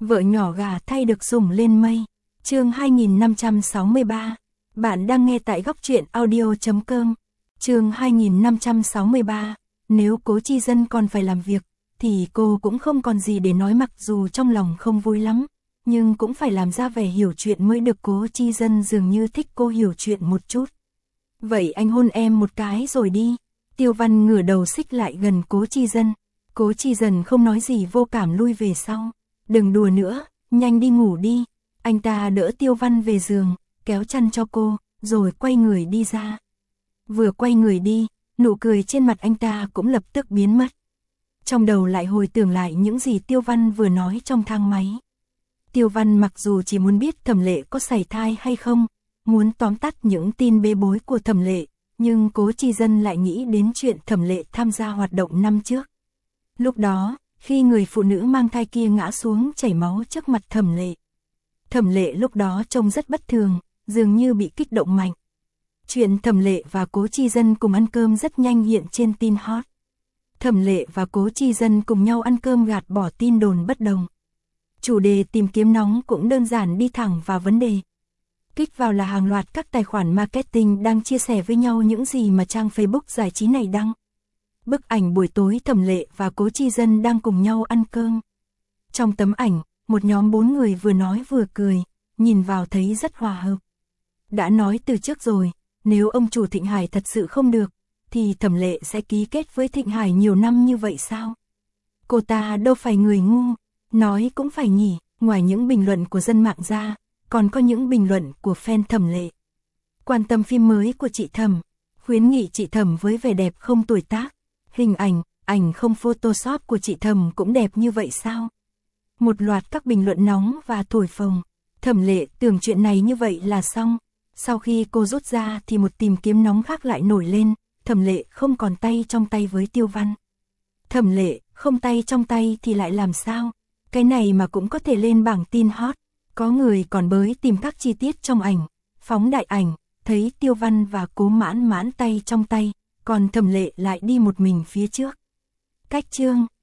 Vợ nhỏ gà thay được sủng lên mây. Chương 2563. Bạn đang nghe tại góc truyện audio.com. Chương 2563. Nếu Cố Chi Dân còn phải làm việc, thì cô cũng không còn gì để nói, mặc dù trong lòng không vui lắm, nhưng cũng phải làm ra vẻ hiểu chuyện mới được. Cố Chi Dân dường như thích cô hiểu chuyện một chút. Vậy anh hôn em một cái rồi đi. Tiêu Văn ngửa đầu xích lại gần Cố Chi Dân. Cố Chi Dân không nói gì, vô cảm lui về sau. Đừng đùa nữa, nhanh đi ngủ đi. Anh ta đỡ Tiêu Văn về giường, kéo chăn cho cô, rồi quay người đi ra. Vừa quay người đi, nụ cười trên mặt anh ta cũng lập tức biến mất. Trong đầu lại hồi tưởng lại những gì Tiêu Văn vừa nói trong thang máy. Tiêu Văn mặc dù chỉ muốn biết Thẩm Lệ có sảy thai hay không, muốn tóm tắt những tin bê bối của Thẩm Lệ, nhưng Cố Chi Dân lại nghĩ đến chuyện Thẩm Lệ tham gia hoạt động năm trước. Lúc đó, khi người phụ nữ mang thai kia ngã xuống chảy máu trước mặt Thẩm Lệ. Thẩm Lệ lúc đó trông rất bất thường, dường như bị kích động mạnh. Chuyện Thẩm Lệ và Cố Chi Dân cùng ăn cơm rất nhanh hiện trên tin hot. Thẩm Lệ và Cố Chi Dân cùng nhau ăn cơm gạt bỏ tin đồn bất đồng. Chủ đề tìm kiếm nóng cũng đơn giản, đi thẳng vào vấn đề. Kích vào là hàng loạt các tài khoản marketing đang chia sẻ với nhau những gì mà trang Facebook giải trí này đăng. Bức ảnh buổi tối Thẩm Lệ và Cố Chi Dân đang cùng nhau ăn cơm. Trong tấm ảnh, một nhóm 4 người vừa nói vừa cười, nhìn vào thấy rất hòa hợp. Đã nói từ trước rồi, nếu ông chủ Thịnh Hải thật sự không được, thì Thẩm Lệ sẽ ký kết với Thịnh Hải nhiều năm như vậy sao? Cô ta đâu phải người ngu, nói cũng phải nhỉ. Ngoài những bình luận của dân mạng ra, còn có những bình luận của fan Thẩm Lệ. Quan tâm phim mới của chị Thẩm, khuyến nghị chị Thẩm với vẻ đẹp không tuổi tác. Hình ảnh không Photoshop của chị Thẩm cũng đẹp như vậy sao? Một loạt các bình luận nóng và thổi phồng. Thẩm Lệ tưởng chuyện này như vậy là xong. Sau khi cô rút ra thì một tìm kiếm nóng khác lại nổi lên. Thẩm Lệ không còn tay trong tay với Tiêu Văn. Thẩm Lệ không tay trong tay thì lại làm sao? Cái này mà cũng có thể lên bảng tin hot. Có người còn bới tìm các chi tiết trong ảnh, phóng đại ảnh, thấy Tiêu Văn và Cố Mãn Mãn tay trong tay, còn Thẩm Lệ lại đi một mình phía trước. Cách chương